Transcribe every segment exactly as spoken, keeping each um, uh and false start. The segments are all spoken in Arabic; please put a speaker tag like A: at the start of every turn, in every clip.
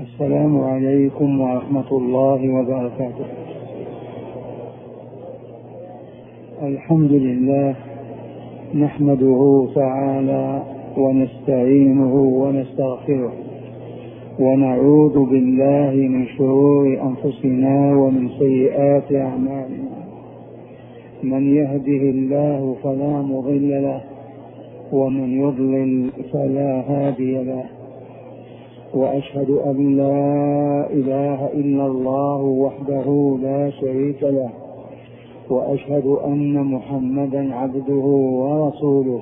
A: السلام عليكم ورحمة الله وبركاته. الحمد لله نحمده تعالى ونستعينه ونستغفره ونعوذ بالله من شرور أنفسنا ومن سيئات أعمالنا. من يهده الله فلا مضل له ومن يضلل فلا هادي له، وأشهد أن لا إله إلا الله وحده لا شريك له، وأشهد أن محمدا عبده ورسوله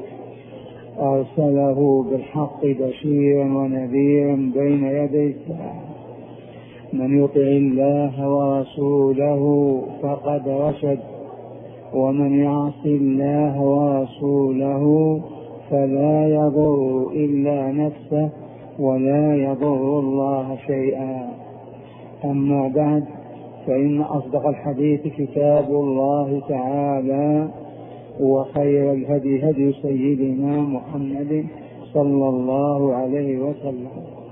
A: أرسله بالحق بشيرا ونذيرا بين يدي الساعة. من يطع الله ورسوله فقد رشد، ومن يعص الله ورسوله فلا يضر إلا نفسه ولا يضر الله شيئا. أما بعد، فإن أصدق الحديث كتاب الله تعالى، وخير الهدي هدي سيدنا محمد صلى الله عليه وسلم،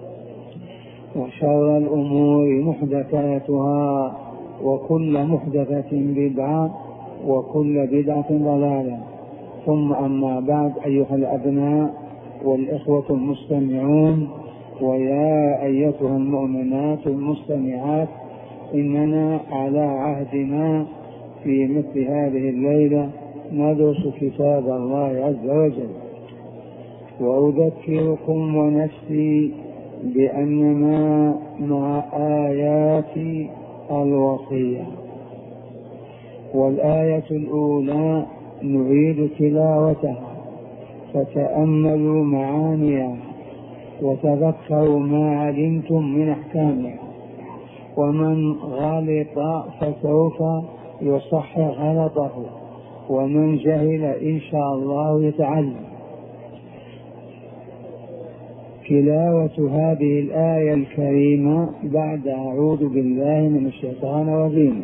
A: وشر الأمور محدثاتها، وكل محدثة بدعة، وكل بدعة ضلالة. ثم أما بعد، أيها الأبناء والإخوة المستمعون، ويا أيتها المؤمنات المستمعات، إننا على عهدنا في مثل هذه الليلة ندرس كتاب الله عز وجل. وأذكركم ونفسي بأننا مع آيات الوصية، والآية الأولى نعيد تلاوتها، فتأملوا معانيها وتذكروا ما علمتم من أحكامها، ومن غلط فسوف يصحح غلطه، ومن جهل إن شاء الله يتعلم. تلاوة هذه الآية الكريمة بعد أعوذ بالله من الشيطان الرجيم.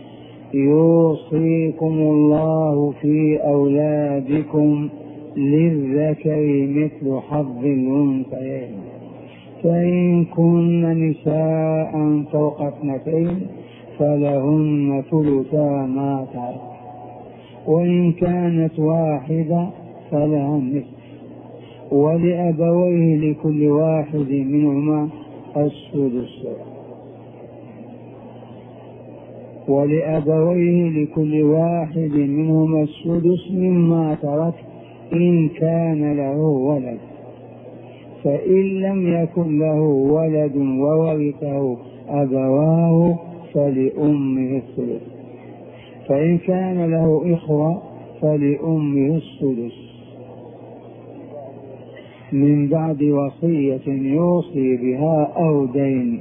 A: يوصيكم الله في أولادكم للذكر مثل حظ الأنثيين، فإن كن نساء فوق اثنتين فلهن ثلثا ما ترك، وإن كانت واحدة فلها النصف، ولأبويه لكل واحد منهما السدس ولأبويه لكل واحد منهما السدس مما ترك إن كان له ولد، فإن لم يكن له ولد وورثه أبواه فلأمه الثلث، فإن كان له إخوة فلأمه السدس، من بعد وصية يوصي بها أو دين.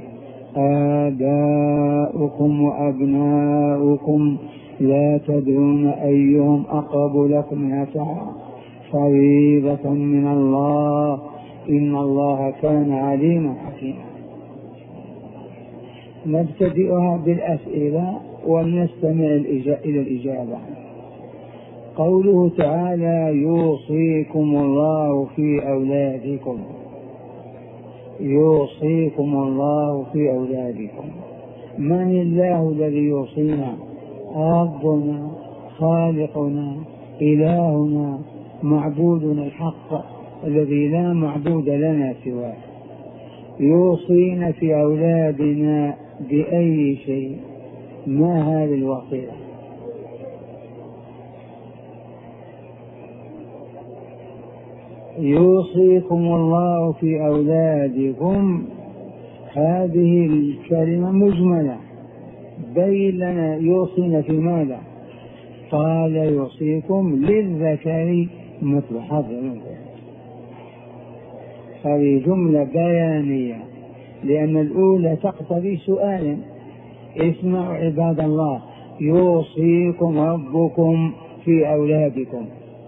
A: آباؤكم وأبناؤكم لا تدرون أيهم أقرب لكم نفعا، فريضة من الله، إن الله كان عليما حكيما. نبتدئها بالأسئلة ونستمع إلى الإجابة. قوله تعالى: يوصيكم الله في أولادكم. يوصيكم الله في أولادكم، من الله الذي يوصينا؟ ربنا، خالقنا، إلهنا، معبودنا الحق الذي لا معبود لنا سواه. يوصينا في أولادنا بأي شيء؟ ما هذه الوصية؟ يوصيكم الله في أولادكم، هذه الكلمة مجملة، بين لنا يوصينا في ماذا؟ قال: يوصيكم للذكر مثل حظ الأنثيين. هذه جملة بيانية، لأن الأولى تقتضي سؤالا. اسمعوا عباد الله: يوصيكم ربكم في أولادكم،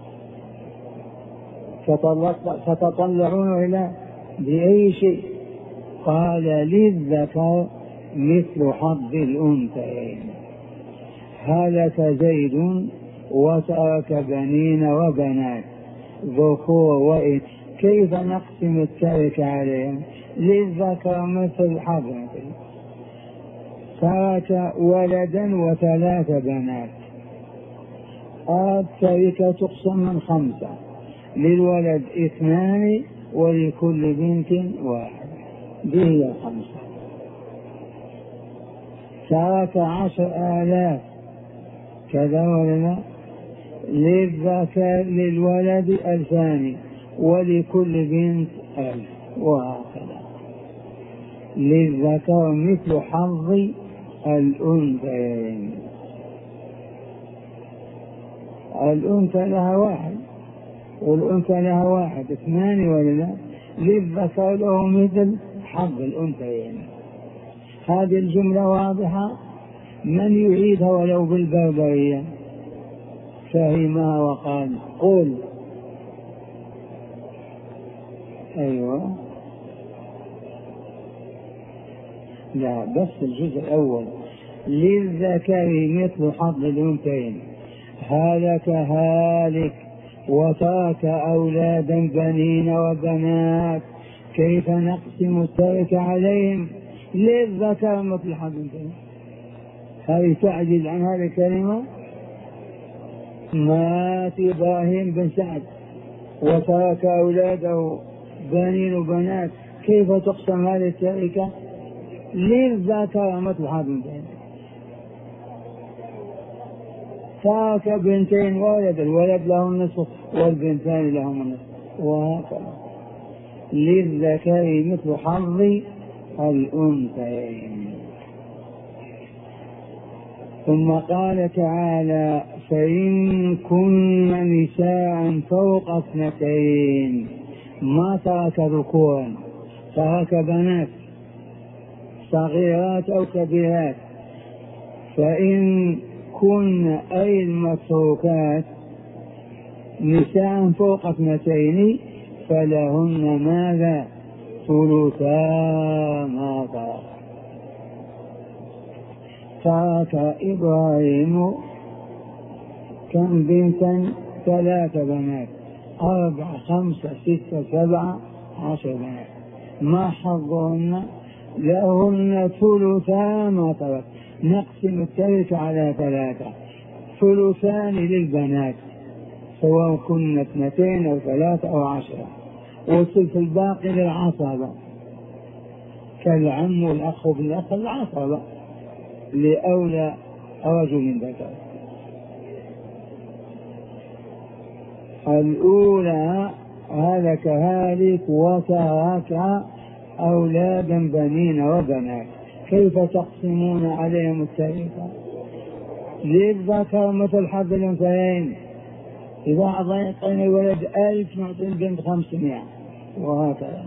A: فتطلعون إلى بأي شيء؟ قال: للذكر مثل حظ الأنثيين. هلك زيد وترك بنين وبنات ذكور وإناث، كيف نقسم الترك عليهم؟ للذكر مثل حظ الأنثيين. ترك ولدا وثلاث بنات. التركة تقسم من خمسة، للولد اثنان ولكل بنت واحد، دي هي الخمسة. ترك عشر آلاف، كذا ولا لا؟ للذكر للولد ألفان ولكل بنت ألف، وهكذا. للذكر مثل حظ الأنثيين. الأنثى لها واحد والأنثى لها واحد، اثنان ولا لا؟ للذكر له مثل حظ الأنثيين. هذه الجملة واضحة، من يعيدها ولو بالبربرية فهمها وقال قل. أيوة، لا بس الجزء الأول. للذكر مثل حظ الأنثيين. هلك هالك وترك أولادا بنين وبنات، كيف نقسم الترك عليهم؟ للذكر مثل حظ الأنثيين. هذه تعجز عن هذه الكلمة. مات إبراهيم بن سعد وترك أولاده بنين وبنات، كيف تقسم هذه التركة؟ للذكر مثل حظ الأنثيين. ترك بنتين ولد، الولد له النصف والبنتان لهم النصف، وهكذا. للذكر مثل حظ الأنثيين. ثم قال تعالى فإن كن نساء فوق اثنتين، ما ترك ذكورا، ترك بنات صغيرات أو كبيرات. فإن كن أي المتروكات نساء فوق اثنتين فلهن ماذا؟ ثلثا ما ترك. ترك إبراهيم كم بنتا؟ ثلاث بنات، أربع خمسة ستة سبعة عشر بنات. ما حظهن؟ لهن ثلثا ما ترك. نقسم التركة على ثلاثة، ثلثان للبنات سواء كن اثنتين أو ثلاثة أو عشرة، والثلث الباقي للعصبة كالعم والأخ بالأخ، العصبة لأولى رجل ذكر. الأولى هلك هالك وترك أولادا بنين وبنات، كيف تقسمون عليهم التركة؟ للذكر مثل حظ الأنثيين. إذا أعطينا الولد ألف نعطي البنت خمسمائة، وهكذا.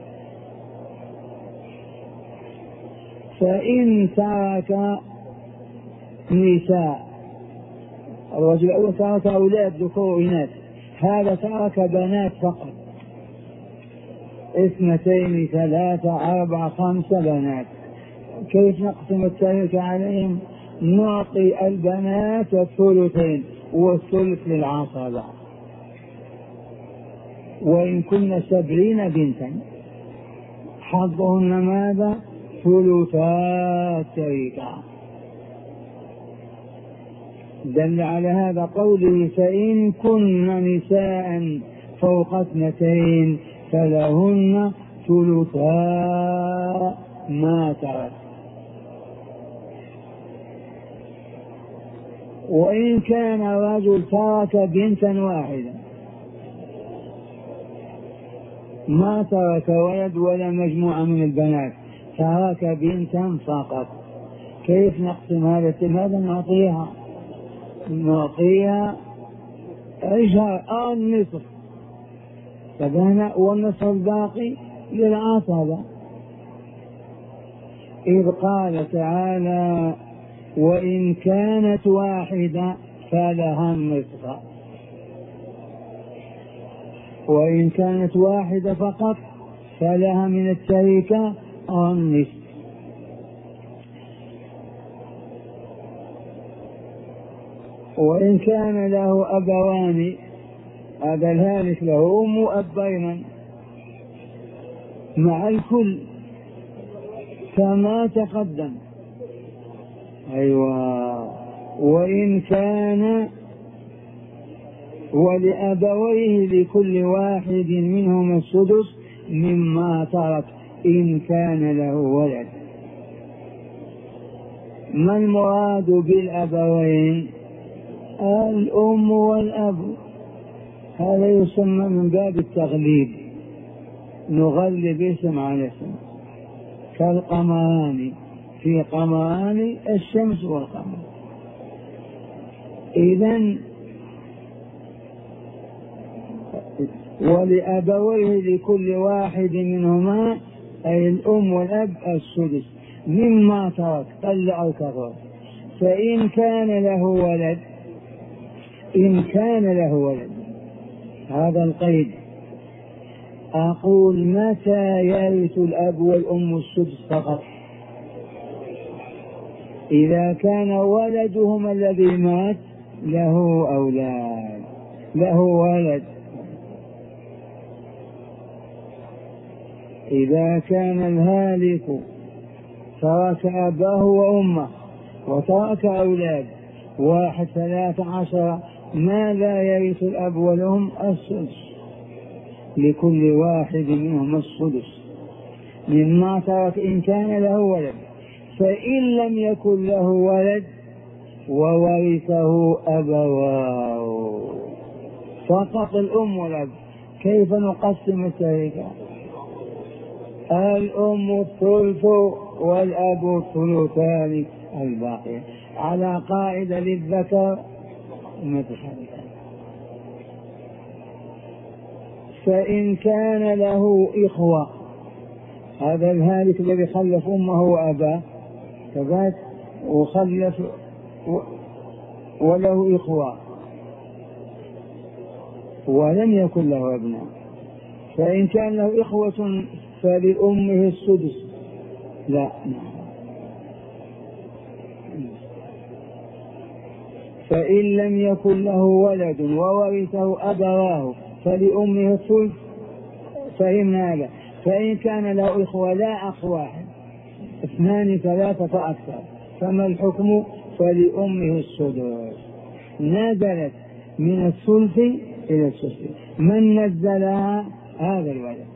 A: فإن ترك نساء، الرجل الأول ترك أولاد ذكور وإناث، هذا ترك بنات فقط، اثنتين ثلاثة أربعة خمسة بنات، كيف نقسم التركة عليهم؟ نعطي البنات الثلثين والثلث للعصبة. وإن كنا سبعين بنتا حظهن ماذا؟ ثلثا التركة. دل على هذا قوله فإن كن نساء فوق اثنتين فلهن ثلثا ما ترك. وإن كان رجل ترك بنتا واحدة، ما ترك ولد ولا مجموعة من البنات، ترك بنتا فقط، كيف نقسم هذا؟ هذا نعطيها نعطيها إجهار أو النصف، فبهنا والنصف الباقي للعصبة. إذ قال تعالى وإن كانت واحدة فلها النصف، وإن كانت واحدة فقط فلها من التركة النصف. وإن كان له أبوان، هذا الهالك له أم وأب أيضا، مع الكل كما تقدم. أيوة. وإن كان ولأبويه لكل واحد منهم السدس مما ترك إن كان له ولد. ما المراد بالأبوين؟ الأم والأب، هذا يسمى من باب التغليب، نغلب اسم على اسم، كالقمران في قمران الشمس والقمر. إذن ولأبويه لكل واحد منهما أي الأم والأب السدس مما ترك قل أو كثر. فإن كان له ولد، إن كان له ولد، هذا القيد. أقول متى يرث الأب والأم السدس فقط؟ إذا كان ولدهما الذي مات له أولاد، له ولد. إذا كان الهالك ترك أباه وأمه وترك أولاد واحد ثلاث عشر، ماذا يرث الأب والأم؟ السدس، لكل واحد منهم السدس مما ترك إن كان له ولد. فإن لم يكن له ولد وورثه أبواه، فقط الأم والأب، كيف نقسم التركة؟ الأم الثلث والأب الثلثان الباقي، على قاعدة للذكر مثل هذا. فإن كان له إخوة، هذا الهالك الذي خلف أمه وأباه كذلك وخلف وله إخوة ولم يكن له ابناء، فإن كان له إخوة فلأمه السدس. لا، فإن لم يكن له ولد وورثه أبواه فلأمه الثلث. فهمنا هذا. فإن كان له إخوة لا أخ واحد، اثنان ثلاثة فأكثر، فما الحكم؟ فلأمه السدس. نزلت من الثلث إلى السدس. من نزلها؟ هذا الولد.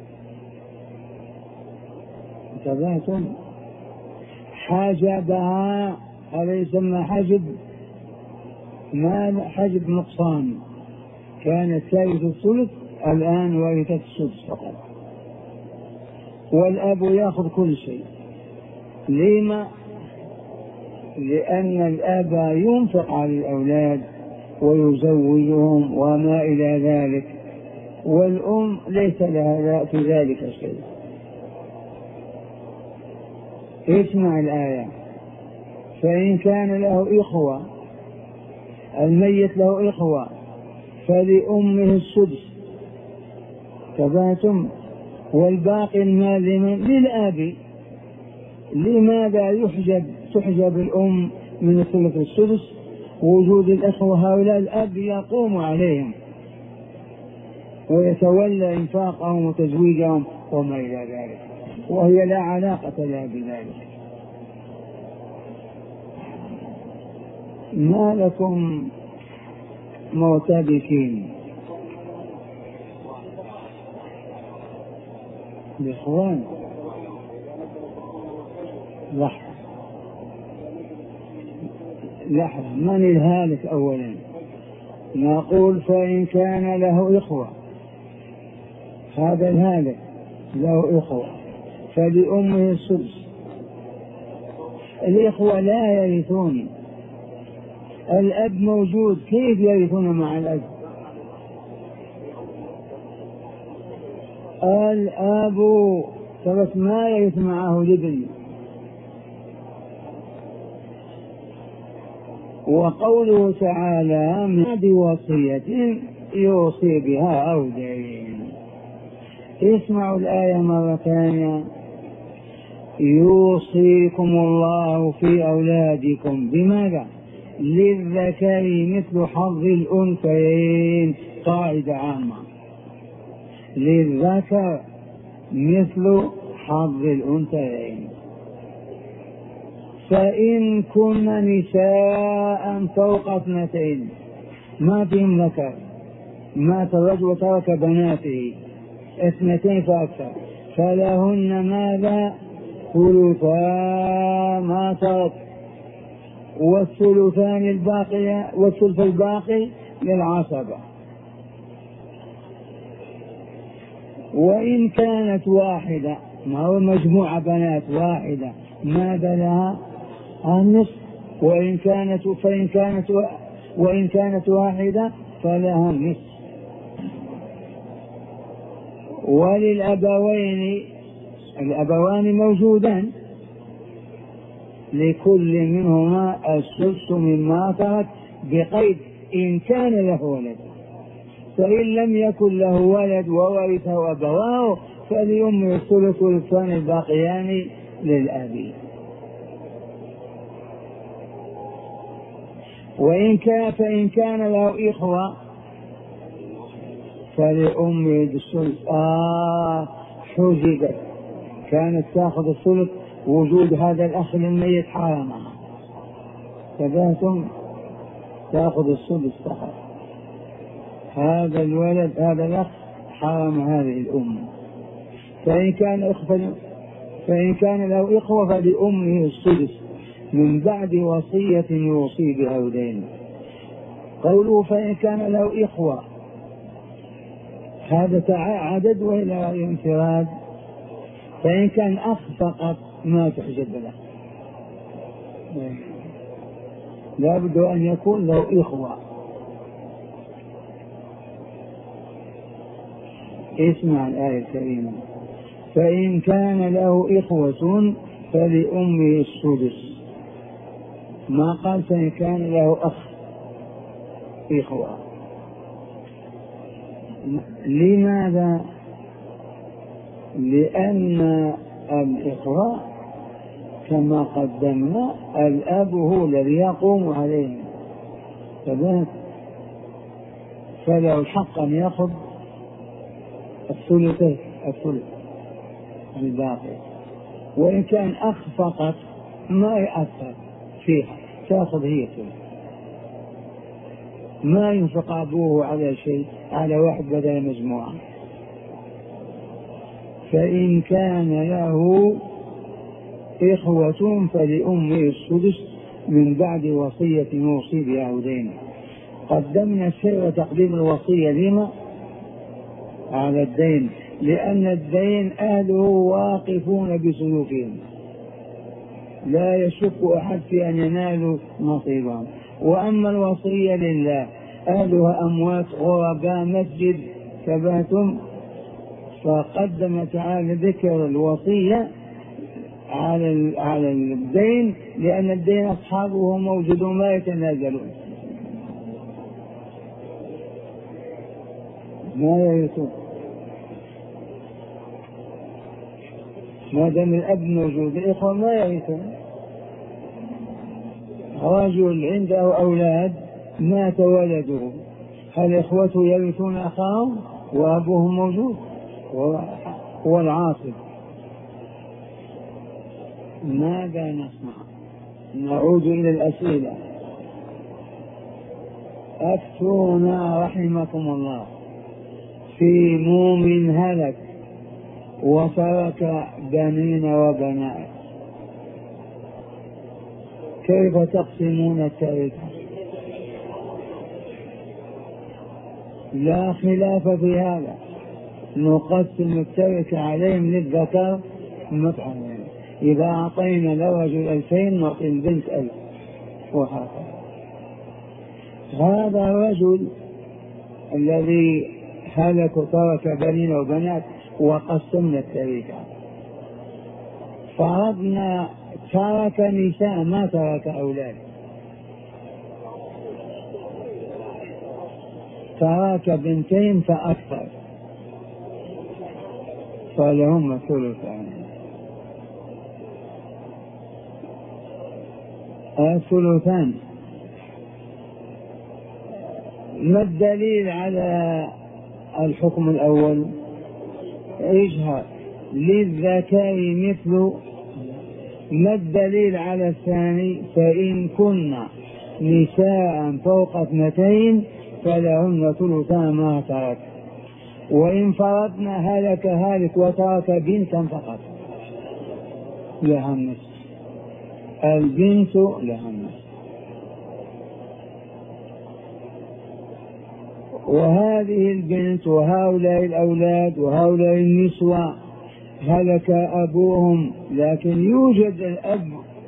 A: انتبهتم؟ حجبها، هذا يسمى حجب، ما حجب نقصان، كانت ثالث الثلث الآن ورثت السدس فقط. والأب يأخذ كل شيء. لما؟ لأن الأب ينفق على الأولاد ويزوجهم وما إلى ذلك، والأم ليس لها في ذلك شيء. اسمع الآية. فإن كان له إخوة، الميت له إخوة، فلأمه السدس. تباتم. والباقي المال للأب. لماذا يحجب تحجب الأم من الثلث السدس؟ وجود الأخوة هؤلاء الأب يقوم عليهم ويتولى إنفاقهم وتزويجهم وما إلى ذلك، وهي لا علاقة لها بذلك. ما لكم مرتبكين؟ الإخوان لحظة لحظة من الهالك أولا؟ نقول فإن كان له إخوة، هذا الهالك له إخوة فلأمه السدس. الإخوة لا يرثون، الأب موجود، كيف يرثون مع الأب؟ الأب فبس ما يرث معه الابن. وقوله تعالى ما بوصية يوصي بها أو دين. اسمعوا الآية مرة ثانية. يوصيكم الله في أولادكم بماذا؟ للذكر مثل حظ الأنثيين، قاعدة عامة. للذكر مثل حظ الأنثيين. فإن كن نساء فوق اثنتين ما فيهم ذكر، مات الرجل وترك بناته اثنتين فأكثر، فلهن ماذا؟ ثلثا ما ترك، والثلثان الباقية والثلث الباقي للعصبة. وإن كانت واحدة، ما هو مجموعة بنات واحدة، ماذا لها؟ النصف. وإن كانت فإن كانت وإن كانت واحدة فلها النصف. وللأبوين، الأبوان موجودان، لكل منهما السدس مما ترك بقيد إن كان له ولد. فإن لم يكن له ولد وورثه أبواه فلأمه الثلث والثاني الباقيان للأب. وإن كان فإن كان له إخوة فلأمه الثلث. آه حجبت، كانت تأخذ الثلث، وجود هذا الأخ الميت حرامها، فذاتهم تأخذ الثلث فقط. هذا الولد هذا الأخ حرام هذه الأم. فإن كان إخوة فإن كان له إخوة فلأمه السدس من بعد وصية يوصي بها أو دين. قوله فإن كان له إخوة هذا عدد وإلى انفراد. فإن كان أخ فقط ما تحجب له، لا بد أن يكون له إخوة. اسمع الآية الكريمة: فإن كان له إخوة فلأمه السدس. ما قال فإن كان له أخ إخوة. لماذا؟ لأن الإخوة كما قدمنا الأب هو الذي يقوم عليهم، فله الحق أن يأخذ الثلث الثلث الباقي. وإن كان أخ فقط ما يأثر فيها، تأخذ هي ثلث، ما ينفق أبوه على شيء، على واحد بدل مجموعة. فإن كان له إخوة فلأمه السدس من بعد وصية يوصي بها أو دين. قدمنا الشيء وتقديم الوصية لما؟ على الدين، لأن الدين أهله واقفون بسلوكهم، لا يشك أحد في أن ينالوا نصيبهم. وأما الوصية لله أهلها أموات غرباء مسجد كباتم، فقدم تعالى ذكر الوصية على على الدين، لأن الدين أصحابه موجودون لا يتنازلون، ما يرثون ما دام الأب موجود. الإخوة ما يرثون. رجل عنده أولاد مات ولده، هل إخوته يرثون أخاهم وأبوهم موجود؟ هو العاصب. ماذا نصنع؟ نعود إلى الأسئلة. أفتونا رحمكم الله في مؤمن هلك وترك بنين وبنات، كيف تقسمون التركة؟ لا خلاف في هذا، نقسم التركة عليهم للذكر مطعم. إذا أعطينا لرجل ألفين نعطي البنت ألف، وهكذا. هذا الرجل الذي هلك وترك بنين وبنات وقسمنا التركة، فرضنا ترك نساء ما ترك أولاد، ترك بنتين فأكثر، فلهم ثلثان. الثلثان. ما الدليل على الحكم الأول؟ اجهر للذكر مثل. ما الدليل على الثاني؟ فإن كنا نساء فوق اثنتين فلهن ثلثا ما ترك، وإن فرضنا هلك هالك وترك بنتا فقط لها النصف، البنت لها النصف. وهذه البنت وهؤلاء الأولاد وهؤلاء النسوة هلك أبوهم، لكن يوجد الأب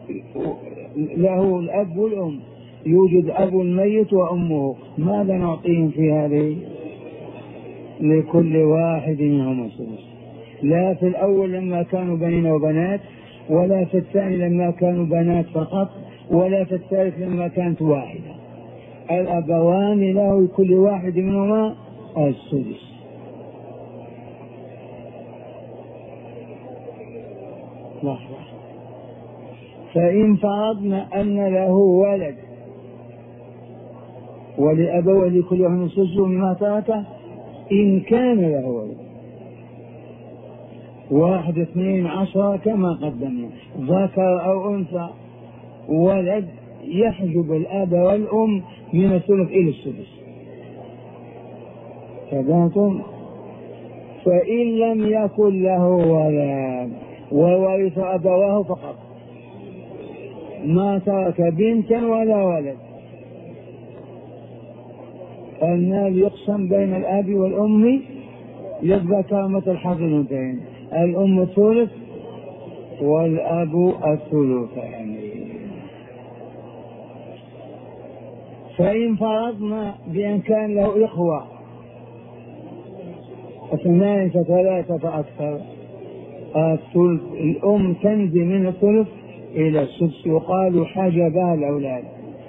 A: له الأب والأم، يوجد أب الميت وأمه، ماذا نعطيهم في هذه؟ لكل واحد منهم السدس، لا في الأول لما كانوا بنين وبنات، ولا في الثاني لما كانوا بنات فقط، ولا في الثالث لما كانت واحدة. الأبوان له كل واحد منهما السدس. لحظة. فإن فرضنا أن له ولد ولأبوه لكل واحد السدس مما ترك إن كان له ولد، واحد اثنين عشرة كما قدمنا، ذكر أو أنثى، ولد يحجب الأب والأم من الثلث إلى السدس. فذاتم. فإن لم يكن له ولد وورث أبواه فقط، ما ترك بنتا ولا ولد، المال يقسم بين الأب والأم للذكر مثل حظ الأنثيين، الأم الثلث والأب الثلثين. فإن فرضنا بأن كان له إخوة اثنان فثلاثة فأكثر، الثلث الأم تنزل من الثلث إلى السدس، يقال حجبها الأولاد.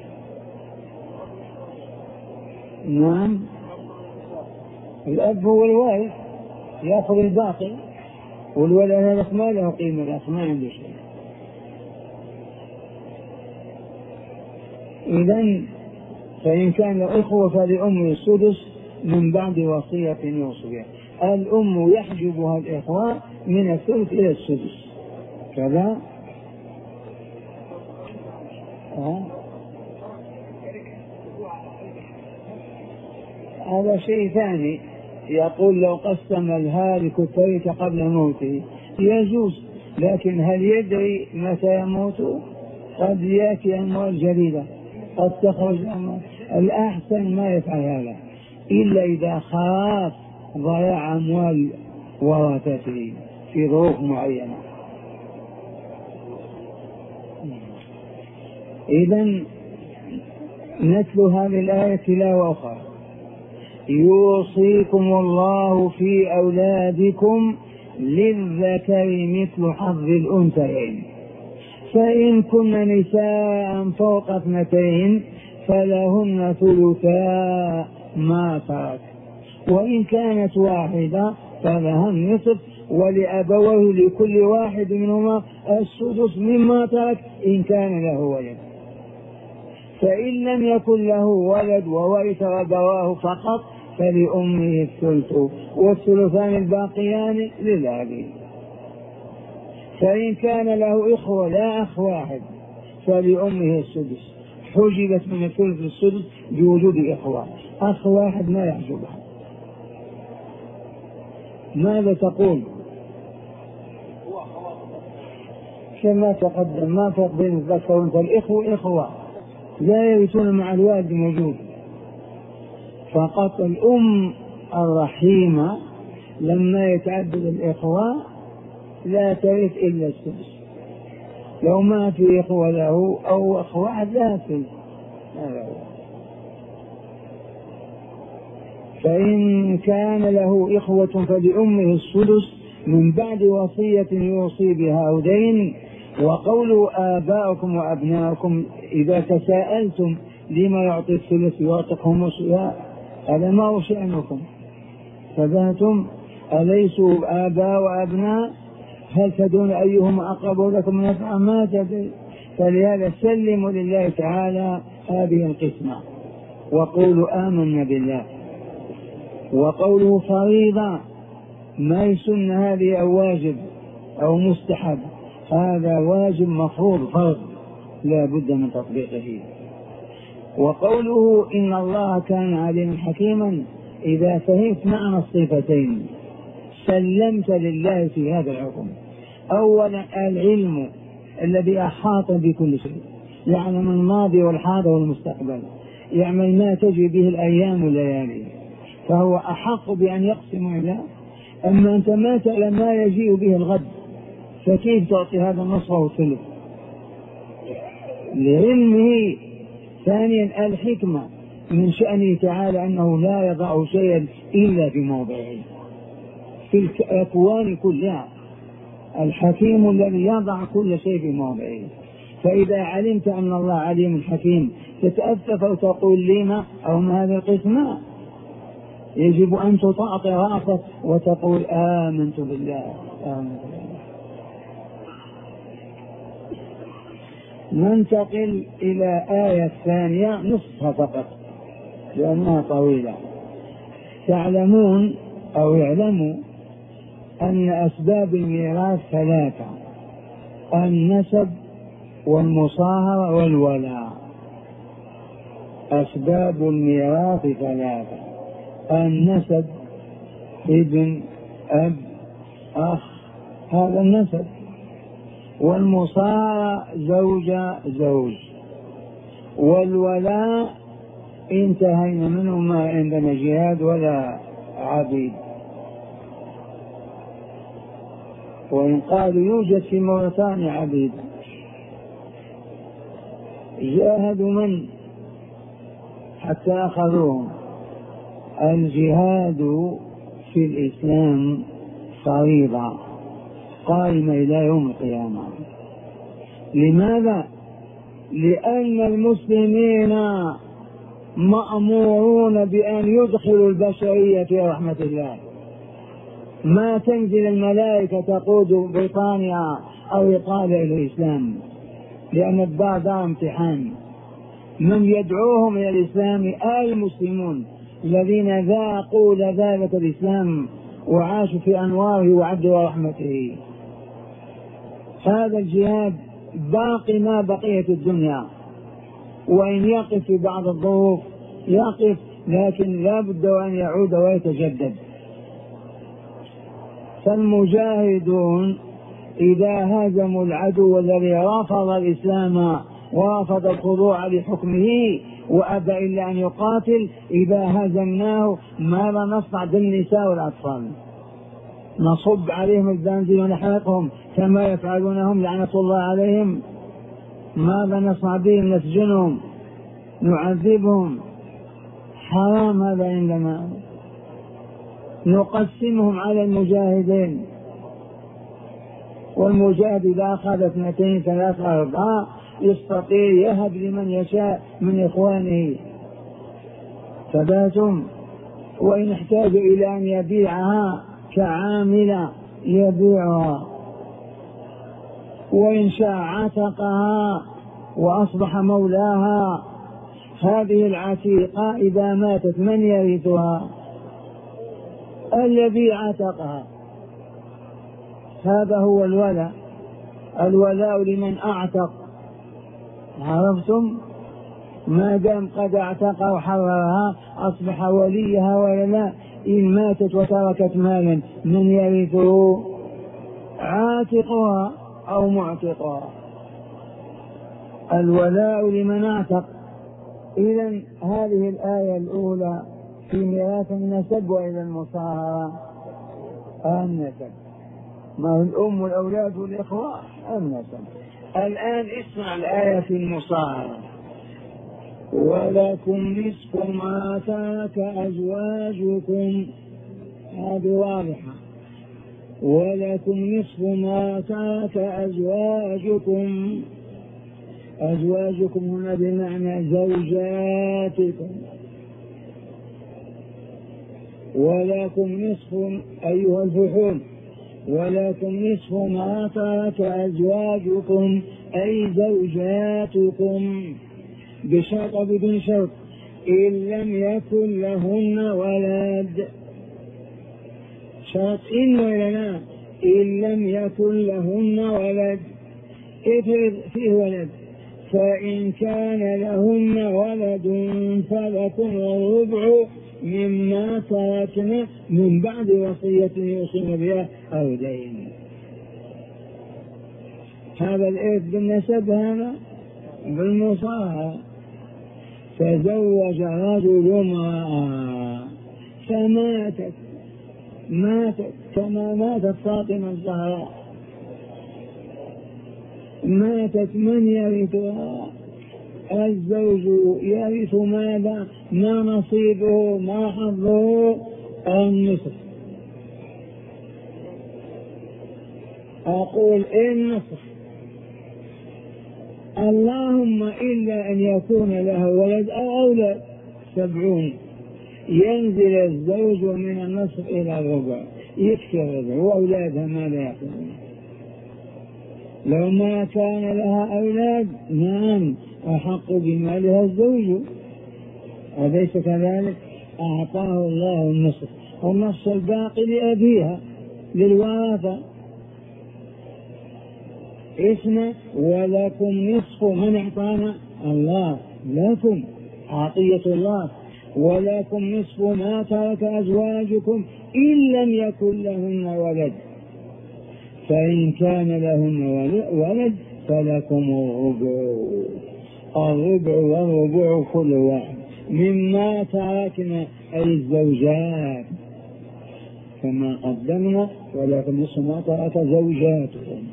A: نعم، الأب هو الوارث يأخذ الباقي، والولد هذا ما له قيمة، ما عنده شيء. إذن فإن كان له إخوة فلأمه السدس من بعد وصية يوصي بها. الأم يحجبها الإخوة من الثلث إلى السدس كذا. أه؟ هذا شيء ثاني. يقول لو قسم الهالك التركة قبل موته يجوز، لكن هل يدري متى يموت؟ قد يأتي أموال جديدة، قد تخرج أموال. الأحسن ما يفعل هذا إلا إذا خاف ضياع أموال ورثته في ظروف معينة. إذن نتلو هذه الآية تلاوة أخرى. يوصيكم الله في أولادكم للذكر مثل حظ الأنثيين، فإن كن نساء فوق اثنتين فلهن ثلثا ما ترك، وإن كانت واحدة فلها النصف، ولأبويه لكل واحد منهما السدس مما ترك إن كان له ولد. فإن لم يكن له ولد وورث أبواه فقط فلأمه الثلث، والثلثان الباقيان للأب. فإن كان له إخوة لا أخ واحد فلأمه السدس، حجبت من الثلث السدس بوجود إخوة، أخ واحد ما يحجبها. ماذا تقول؟ كما تقدم ما فرق بين الذكر والأنثى، الإخوة إخوة لا يرثون مع الوالد موجود، فقط الأم الرحيمة لما يتعدد الإخوة لا ترث إلا السدس، لو ما في إخوة له أو أخ واحد لا ترث. فإن كان له إخوة فلأمه السدس من بعد وصية يوصي بها أو دين. وقول آباؤكم وأبناؤكم إذا تساءلتم لما يعطي الثلث يعطيكم هذا ما هو شأنكم، فذاتم أليسوا آباء وأبناء؟ هل تدون أيهما أقرب لكم نفعا؟ ما تدري. فلهذا سلموا لله تعالى هذه القسمة وقولوا آمنا بالله. وقوله فريضة ما يسن هذه أو واجب أو مستحب، هذا واجب مفروض فرض لا بد من تطبيقه. وقوله إن الله كان عليما حكيما، إذا فهمت معنى الصفتين سلمت لله في هذا الحكم. أولا العلم الذي أحاط بكل شيء، يعلم الماضي والحاضر والمستقبل، يعمل ما تجري به الأيام والليالي، فهو أحق بأن يقسم له. أما أنت ما تعلم ما يجيء به الغد، فكيف تعطي هذا النصف والثلث لعلمه؟ ثانيا الحكمة من شأنه تعالى أنه لا يضع شيئا إلا في موضعه في الأكوان كلها، الحكيم الذي يضع كل شيء في موضعه. فإذا علمت أن الله عليم حكيم تتأسف وتقول لما أو ما هذه القسمة، يجب أن تطأطئ رأسك وتقول آمنت بالله آمنت بالله. ننتقل إلى آية ثانية نصفها فقط لأنها طويلة. تعلمون أو يعلموا أن أسباب الميراث ثلاثة: النسب والمصاهرة والولاء. أسباب الميراث ثلاثة: النسب ابن أب أخ، هذا النسب، والمصاهرة زوجة زوج، والولاء انتهينا منه ما عندنا جهاد ولا عبيد. وإن قالوا يوجد في موريتانيا عبيد، جاهدوا من حتى أخذوهم. الجهاد في الإسلام فريضة قائمة إلى يوم القيامة. لماذا؟ لأن المسلمين مأمورون بأن يدخلوا البشرية في رحمة الله. ما تنزل الملائكة تقود بريطانيا أو إيطاليا إلى الإسلام، لأن الدار دار امتحان. من يدعوهم إلى الإسلام المسلمون الذين ذاقوا لذاذة الإسلام وعاشوا في أنواره وعدل رحمته. هذا الجهاد باقي ما بقية الدنيا، وإن يقف في بعض الظروف يقف، لكن لا بد أن يعود ويتجدد. فالمجاهدون إذا هزموا العدو الذي رفض الإسلام ورفض الخضوع لحكمه وأبى إلا أن يقاتل، إذا هزمناه ماذا نصنع بالنساء والأطفال؟ نصب عليهم البنزين ونحرقهم كما يفعلونهم لعنة الله عليهم؟ ماذا نصنع بهم؟ نسجنهم، نعذبهم، حرام هذا عندنا. نقسمهم على المجاهدين، والمجاهد إذا أخذ اثنتين ثلاثة أربعة يستطيع يهب لمن يشاء من إخوانه. ثباتهم. وإن احتاج إلى أن يبيعها كعاملة يبيعها، وإن شاء عتقها وأصبح مولاها. هذه العتيقة إذا ماتت من يرثها؟ الذي عتقها. هذا هو الولاء. الولاء لمن أعتق. عرفتم؟ ما دام قد اعتق وحررها أصبح وليها ولا لا؟ إن ماتت وتركت مالا من يرثه؟ عاتقها أو معتقها. الولاء لمن اعتق. إذن هذه الآية الأولى في ميراث النسب. وإلى المصاهرة النسب، ما هو الأم والأولاد والإخوة النسب. الآن اسمع الآية في المصاهرة: ولكم نصف ما ترك أزواجكم. هذه واضحة. ولكم نصف ما ترك أزواجكم. أزواجكم هنا بمعنى زوجاتكم. ولكم نصف أيها الفحول، ولكم نصف ما ترك أزواجكم أي زوجاتكم، بشرط بدون شرط، إن لم يكن لهن ولد. شرط إن ولا لا؟ إن لم يكن لهن ولد، افرض فيه ولد، فإن كان لهن ولد فلكم الربع مما تركنا من بعد وصية يوصين بها أو دين. هذا الإرث بالنسب، هذا بالمصاهرة. تزوج رجل امرأة فماتت، ماتت كما ماتت فاطمة الزهراء، ماتت، من يرثها؟ الزوج يرث ماذا؟ ما نصيبه، ما حظه؟ النصف. أقول النصف، اللهم إلا أن يكون له ولد أو أولاد سبعون، ينزل الزوج من النصف إلى الربع، يكفي الربع، وأولادها ماذا يأخذون؟ لو ما كان لها أولاد نعم أحق بمالها الزوج، أليس كذلك؟ أعطاه الله النصف، والنصف الباقي لأبيها للورثة. اسمه ولكم نصف، من اعطانا؟ الله، لكم عطية الله، ولكم نصف ما ترك أزواجكم إن لم يكن لهن ولد، فإن كان لهن ولد فلكم الربع، الربع والربع كل واحد مما تركنا، أي الزوجات كما قدمنا، ولكم نصف ما ترك زوجاتكم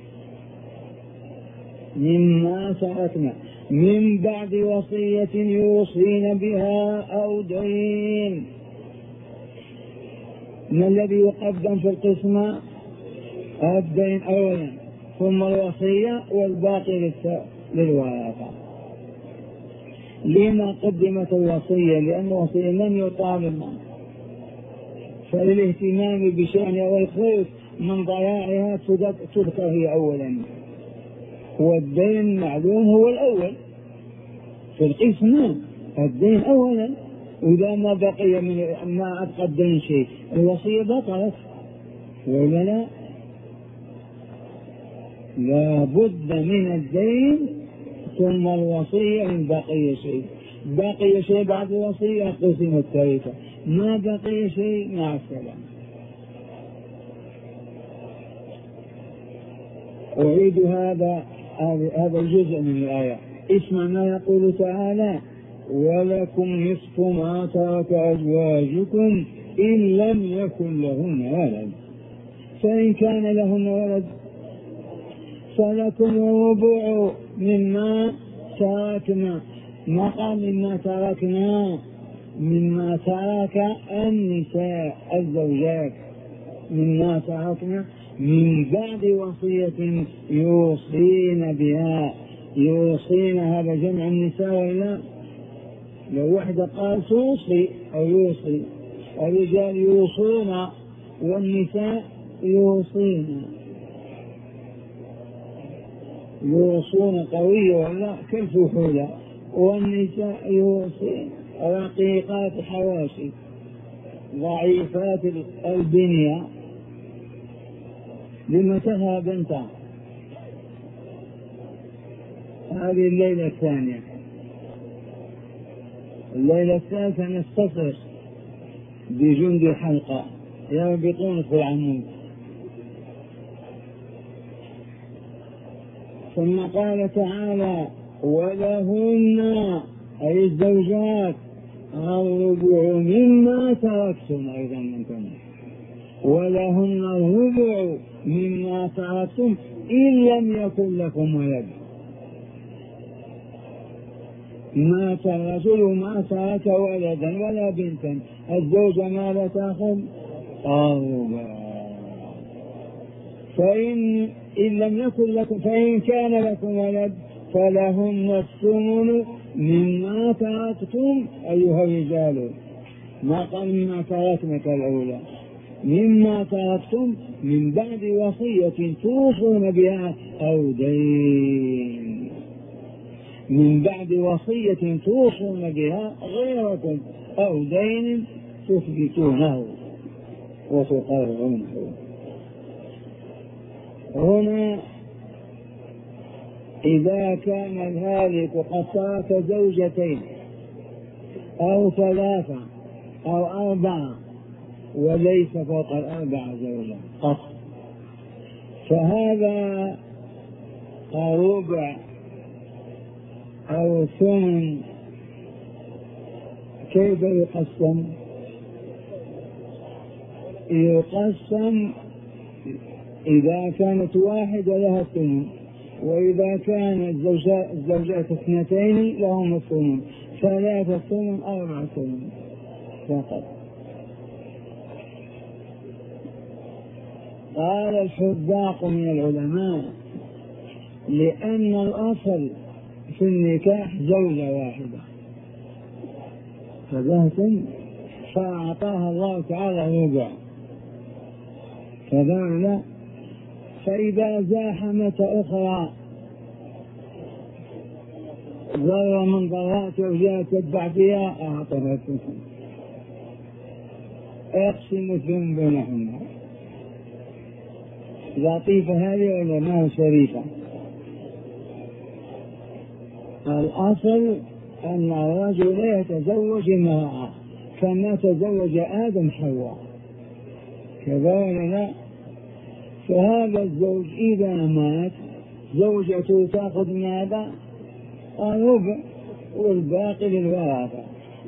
A: مما تركنا من بعد وصية يوصين بها أو دين. ما الذي يقدم في القسمة؟ الدين أولا، ثم الوصية، والباقي للورثة. لما قدمت الوصية؟ لأن الوصية لم يطالب، فللاهتمام بشأنها والخوف من ضياعها تذكر هي أولا، والدين معلوم هو الأول في القسمة، الدين أولا، وإذا ما بقي من ما أبقى الدين شيء الوصية بطلت، ولا لا؟ لا بد من الدين ثم الوصية إن بقي شيء، بقي شيء بعد الوصية قسم التركة، ما بقي شيء مع السلامة. أعيد هذا هذا الجزء من الآية، اسمع ما يقول تعالى: ولكم نصف ما ترك أزواجكم إن لم يكن لهن ولد، فإن كان لهن ولد فلكم الربع مما تركنا، ما قال مما تركنا، مما ترك النساء الزوجات، مما تركنا من بعد وصية يوصين بها. يوصين هذا جمع النساء ولا؟ لو وحدة قال توصي أو يوصي، الرجال يوصون والنساء يوصين، يوصون قوية ولا كالفحولة، والنساء يوصين رقيقات حواشي ضعيفات البنية. لما تذهب أنت؟ هذه الليلة الثانية. الليلة الثالثة نستصرخ بجند الحلقة يربطون في العمود. ثم قال تعالى: ولهن أي الزوجات الربع مما تركتم، أيضا منكم ولهن الربع مما تركتم إن لم يكن لكم ولد. مات الرجل ما ترك ولدا ولا بنتا، الزوجة ماذا تأخذ؟ الربع. فإن إن لم يكن لكم، فإن كان لكم ولد فلهن الثمن مما تركتم أيها الرجال، ما قال مما تركنا كالأولى، مما تركتم من بعد وصية توصون بها أو دين، من بعد وصية توصون بها غيركم أو دين تثبتونه. وتقرون. هنا إذا كان الهالك قد ترك زوجتين أو ثلاثة أو أربعة وليس فوق الأربع زوجة قط، فهذا ربع أو ثمن كيف يقسم؟ يقسم إذا كانت واحدة لها الثمن، وإذا كانت الزوجات اثنتين لهم الثمن، ثلاثة ثمن، أربعة ثمن فقط. قال الحذاق من العلماء لأن الأصل في النكاح زوجة واحدة فذهب فأعطاها الله تعالى ربع، فذولا فإذا زاحمت أخرى ضر من ضرات وجاءت تتبع فيها أعطها الثمن، اقسم الثمن بينهن. لطيفة هذه ولا ما هو شريفة؟ الأصل أن الرجل يتزوج امرأة كما تزوج آدم حواء، كذلك فهذا الزوج إذا مات زوجته تأخذ ماذا؟ الربع والباقي للورثة.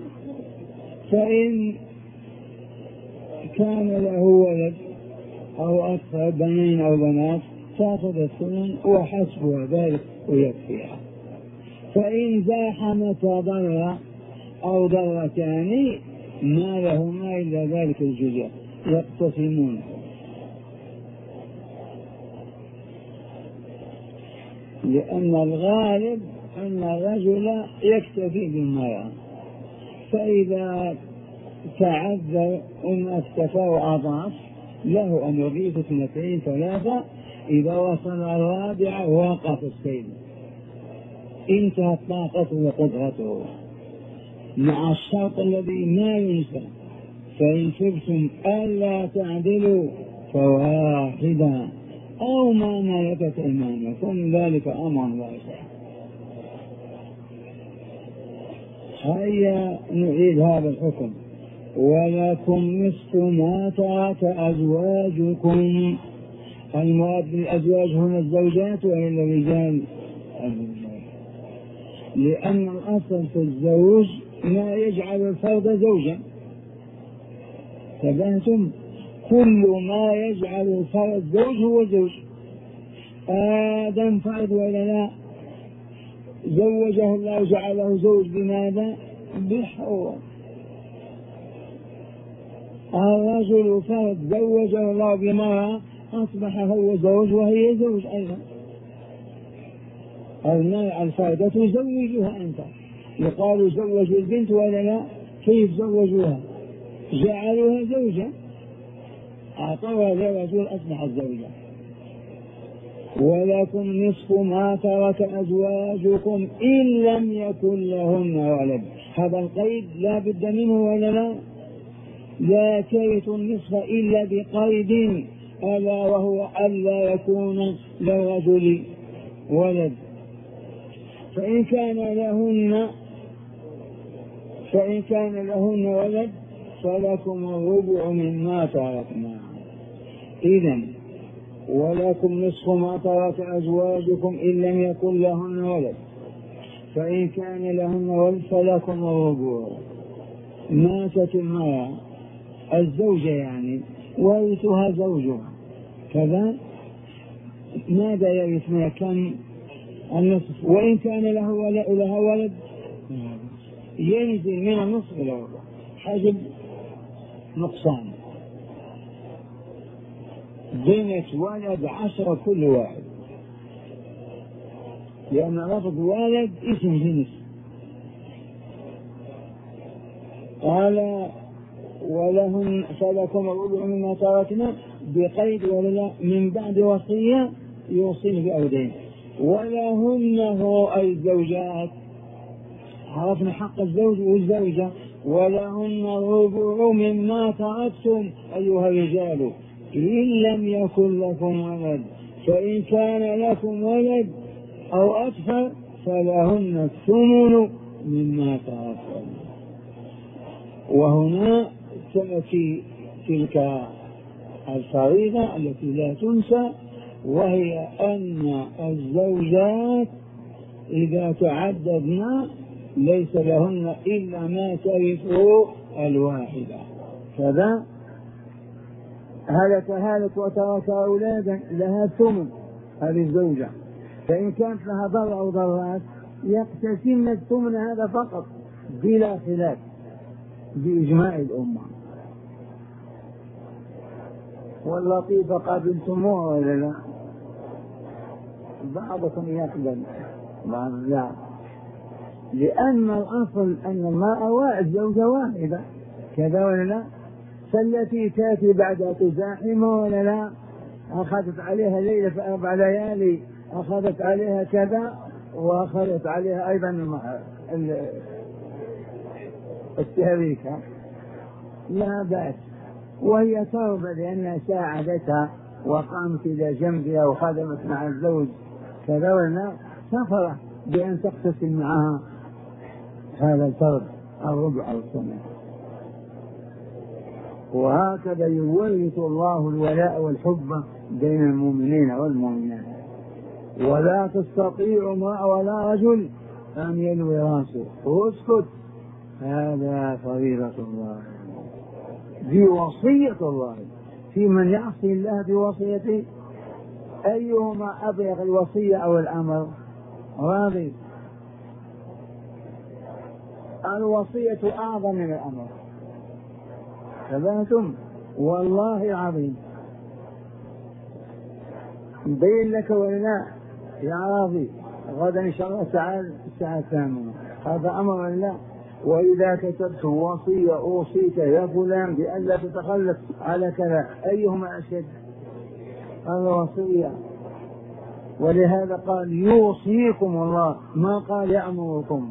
A: فإن كان له ولد أو أكثر بنين أو بنات تأخذ الثمن وحسبها ذلك ويكفيها. فإن زاحمت ضرة أو ضرتان ما لهما إلا ذلك الجزء يقتسمون. لأن الغالب أن الرجل يكتفي بالمرأة، فإذا تعذر أن اكتفى وأضاف له أن يضيف اثنتين ثلاثة، إذا وصل الرابعة وقف السيد انتهت طاقته وقدرته، مع الشرط الذي ما ينسى: فإن خفتم ألا تعدلوا فواحدا أو ما ملكت أيمانكم ذلك أمر واسع. هيا نعيد هذا الحكم: ولكم نصف ما ترك أزواجكم. المراد بالأزواج هنا الزوجات وإلا الرجال؟ لأن الأصل في الزوج ما يجعل الفرد زوجا، تبهتم؟ كل ما يجعل الفرد زوج هو زوج. آدم فرد ولا لا؟ زوجه الله جعله زوج بماذا؟ بحواء. الرجل فرد زوجه الله بمرأة أصبح هو زوج وهي زوج أيضا. المرأة الفردة تزوجها أنت، يقال زوجوا البنت ولا لا؟ كيف زوجوها؟ جعلوها زوجة، أعطوها للرجل أصبحت زوجة. ولكم نصف ما ترك أزواجكم إن لم يكن لهن ولد. هذا القيد لا بد منه ولا لا؟ لا ترث النصف إلا بقيد، ألا وهو ألا يكون للرجل ولد. فإن كان لهن فإن كان لهن ولد فلكم الربع مما تركنا. إذن ولكم نصف ما ترك أزواجكم إن لم يكن لهن ولد، فإن كان لهن ولد فلكم الربع. ماتت المرأة الزوجة يعني ورثها زوجها كذا، ماذا يرث منها؟ كم؟ النصف. وإن كان له ولد لها ولد ينزل من النصف إلى الربع، حجب نقصان. بنت ولد عشرة كل واحد، لأن لفظ ولد اسم جنس. قال ولهن فلكم الربع مما تركنا بقيد ولا من بعد وصية يوصين بأودين. ولهن هو الزوجات، عرفنا حق الزوج والزوجة، ولهن الربع مما تركتم أيها الرجال إن لم يكن لكم ولد، فإن كان لكم ولد أو أكثر فلهن الثمن مما تركتم. وهنا تأتي تلك الفريضة التي لا تنسى، وهي أن الزوجات إذا تعددن ليس لهن إلا ما ترثه الواحدة. كذا هلك هالك وترك أولادا لها الثمن هذه الزوجة، فإن كانت لها ضر أو ضرات يقتسمن الثمن هذا فقط بلا خلاف بإجماع الأمة. واللطيفة قابلتموه ولا لا؟ بعضكم يقبل بعض لا، لأن الأصل أن المرأة واحد زوجة واحدة كذا ولا لا؟ فالتي تأتي بعد تزاحم ولا لا؟ أخذت عليها ليلة في أربع ليالي، أخذت عليها كذا، وأخذت عليها أيضا التهريكة لا بأس، وهي ترضى لأنها ساعدتها وقامت إلى جنبها وخدمت مع الزوج كذا ولا، تفرح بأن تقتسم معها هذا الفرد الربع أو الثمن. وهكذا يورث الله الولاء والحب بين المؤمنين والمؤمنات. ولا تستطيع امرأة ولا رجل أن يلوي راسه واسكت، هذا فريضة الله، دي وصية الله في من يعصي الله بوصيته. أيهما أبلغ الوصية أو الأمر؟ راضي. الوصية أعظم من الأمر، فبهتم والله عظيم. بين لك ولا لا يا راضي؟ غدا إن شاء الله تعالى الساعة الثامنة، هذا أمر ولا لا؟ وإذا كتبت وصية أوصيك يا فلان بألا تتخلف على كذا، أيهما أشد؟ الوصية. ولهذا قال يوصيكم الله، ما قال يأمركم.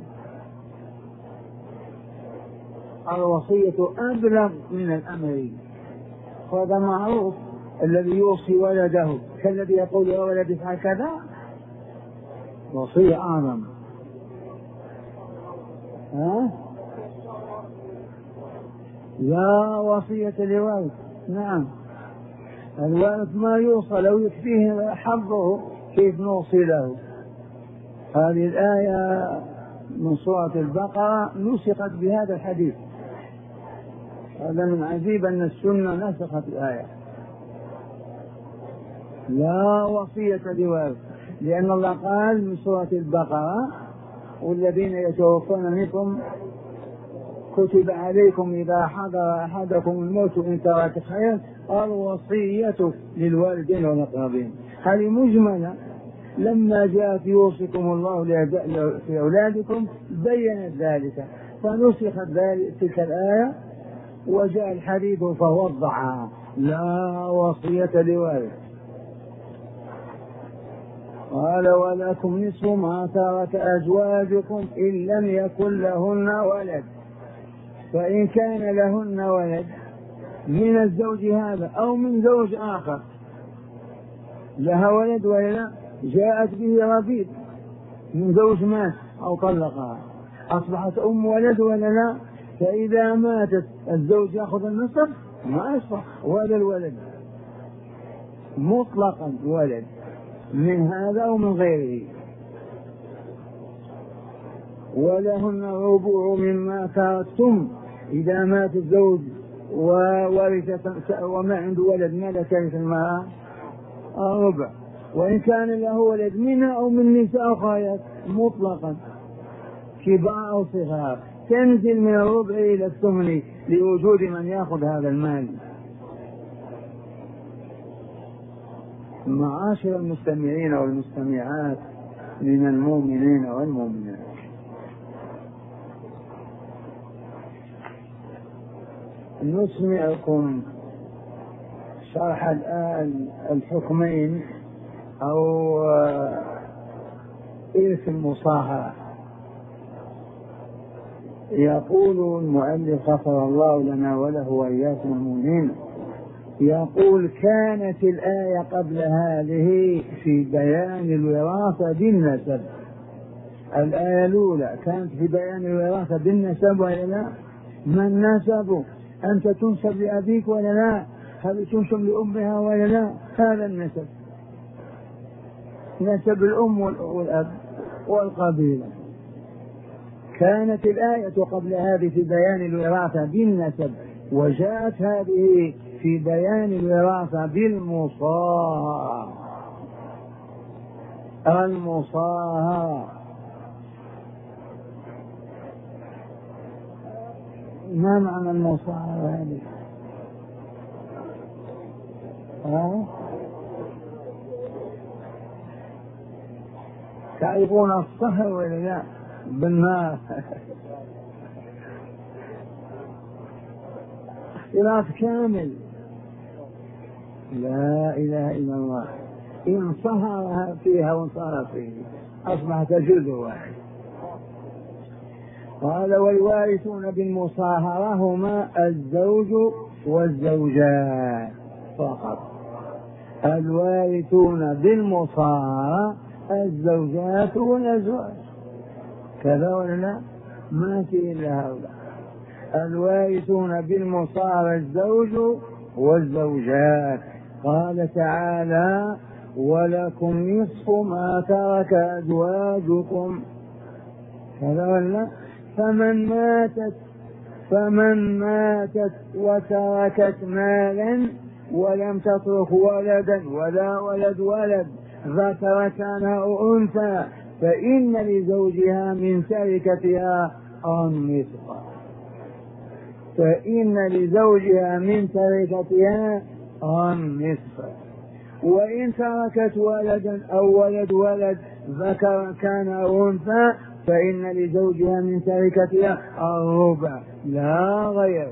A: الوصية أبلغ من الأمر، هذا معروف. الذي يوصي ولده كالذي يقول يا ولدي افعل كذا، وصية أعظم. ها؟ لا وصية لوارث. نعم الوارث ما يوصى، لو يكفيه حظه كيف نوصي له؟ هذه الآية من سورة البقرة نسخت بهذا الحديث. هذا من عجيب أن السنة نسخت الآية. لا وصية لوارث، لأن الله قال من سورة البقرة والذين يتوفون منكم كتب عليكم إذا حضر أحدكم الموت إن ترك خيرا الوصية للوالدين والأقربين. هذه مجملة، لما جاءت يوصيكم الله في أولادكم بينت ذلك، فنسخت تلك الآية وجاء الحديث فوضعها لا وصية لوارث. قال ولكم نصف ما ترك أزواجكم إن لم يكن لهن ولد، فإن كان لهن ولد من الزوج هذا أو من زوج آخر لها ولد ولا جاءت به ربيب من زوج مات أو طلقها، أصبحت أم ولد ولا لا؟ فإذا ماتت الزوج يأخذ النصف ما يصح، ولا الولد مطلقا ولد من هذا أو من غيره. ولهن الربع مما تركتم إذا مات الزوج وورثة وما عنده ولد ماذا كانت المرأة؟ الربع. وإن كان له ولد منها أو من نساء خايات مطلقا كبار أو صغار تنزل من الربع إلى الثمن لوجود من يأخذ هذا المال. معاشر المستمعين والمستمعات من المؤمنين والمؤمنات، نسمعكم شرح الآن الحكمين أو إرث المصاهرة. يقول المؤلف غفر الله لنا وله وإياكم المؤمنين، يقول كانت الآية قبل هذه في بيان الوراثة بالنسب. الآية الأولى كانت في بيان الوراثة بالنسب ولا لا؟ ما النسب؟ أنت تنسب لأبيك ولا لا؟ هل تنسب لأمها ولا لا؟ هذا النسب، نسب الأم والأب والقبيلة. كانت الآية قبل هذه في بيان الوراثة بالنسب، وجاءت هذه في بيان الوراثة بالمصاهرة. المصاهرة ما معنى المصاهرة هذه؟ ها؟ تعرفون الصهر ولا لا؟ بالماء اختلاف كامل. لا إله إلا الله. إن صهر فيها وانصهر فيه أصبحت جزء واحد. قال والوارثون بالمصاهرة هما الزوج والزوجات فقط. الوارثون بالمصاهرة الزوجات والأزواج، كذا ولا لا؟ ما في إلا هؤلاء. الوارثون بالمصاهرة الزوج والزوجات. قال تعالى ولكم نصف ما ترك أزواجكم، كذا ولا؟ فمن ماتت فمن ماتت وتركت مالا ولم تترك ولدا ولا ولد ولد ذكر كان أو أنثى فإن لزوجها من تركتها النصف. فإن لزوجها من تركتها النصف. وإن تركت ولدا أو ولد ولد ذكر كان أو أنثى فإن لزوجها من تركتها الربع لا غير.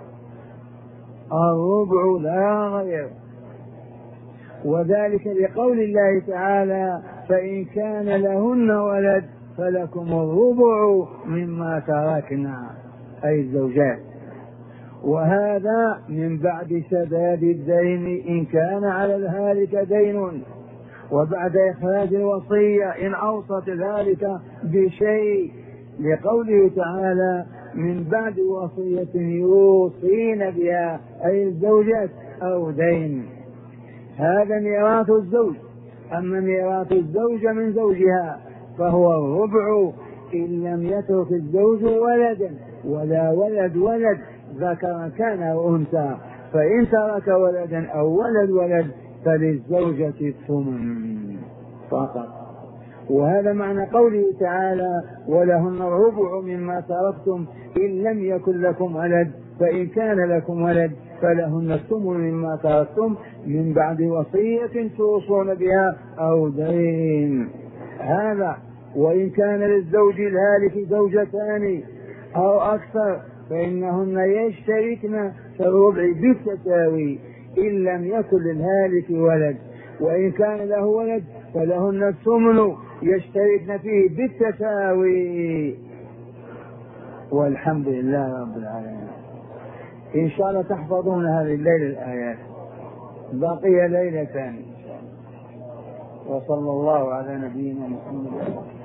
A: الربع لا غير. وذلك لقول الله تعالى فإن كان لهن ولد فلكم الربع مما تركنا، أي الزوجات. وهذا من بعد سداد الدين إن كان على الهالك دين، وبعد إخراج الوصية إن أوصت ذلك بشيء، لقوله تعالى من بعد وصية يوصين بها أي الزوجات أو دين. هذا ميراث الزوج. أما ميراث الزوجة من زوجها فهو الربع إن لم يترك الزوج ولدا ولا ولد ولد ذكر كان أو أنثى. فإن ترك ولدا أو ولد ولد فللزوجة الثمن فقط. وهذا معنى قوله تعالى ولهن الربع مما تركتم إن لم يكن لكم ولد فإن كان لكم ولد فلهن الثمن مما تركتم من بعد وصية توصون بها أو دين. هذا وإن كان للزوج الهالك زوجتان أو أكثر فإنهن يشتركن في الربع بالتساوي إن لم يكن للهالك ولد. وإن كان له ولد فلهن الثمن يشتركن فيه بالتساوي. والحمد لله رب العالمين. إن شاء الله تحفظون هذه الليلة الآيات، بقي ليلة ثانية. وصلى الله على نبينا محمد.